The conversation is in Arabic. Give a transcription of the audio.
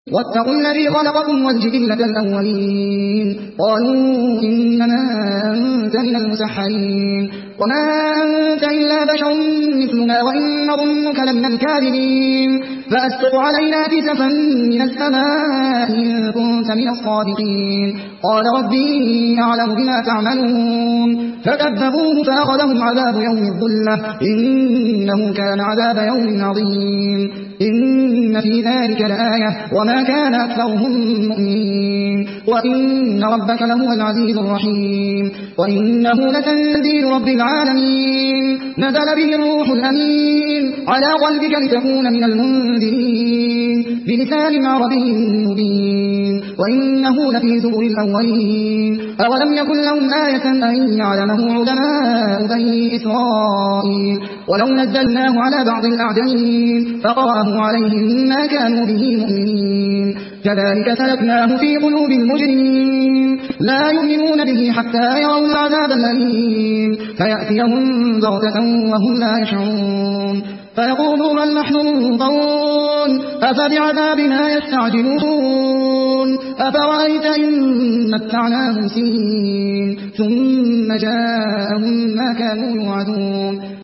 واتقوا الذي خلقكم والجبلة الأولين قالوا إنما أنت من المسحرين وما أنت إلا بشر مثلنا وإن نظنك لمن الكاذبين فأسقط علينا كسفا من السماء إن كنت من الصادقين قال ربي أعلم بما تعملون فكذبوه فأخذهم عذاب يوم الظلة إنه كان عذاب يوم عظيم إن في ذلك لآية وما كان أكثرهم مؤمنين وإن ربك لهو العزيز الرحيم وإنه لتنزيل رب العالمين نزل به الروح الأمين على قلبك لتكون من المنذرين بلسان عربي مبين وإنه لفي زبر الأولين أولم يكن لهم آية أن يعلمه علماء بني إسرائيل ولو نزلناه على بعض الأعجمين فقرأه عليهم ما كانوا به مؤمنين كذلك سلكناه في قلوب المجرمين لا يؤمنون به حتى يروا العذاب الأليم فيأتيهم بغتة وهم لا يشعرون فيقولوا هل نحن منظرون أفبعذابنا يستعجلون أفرأيت إن متعناهم سنين ثم جاءهم ما كانوا يوعدون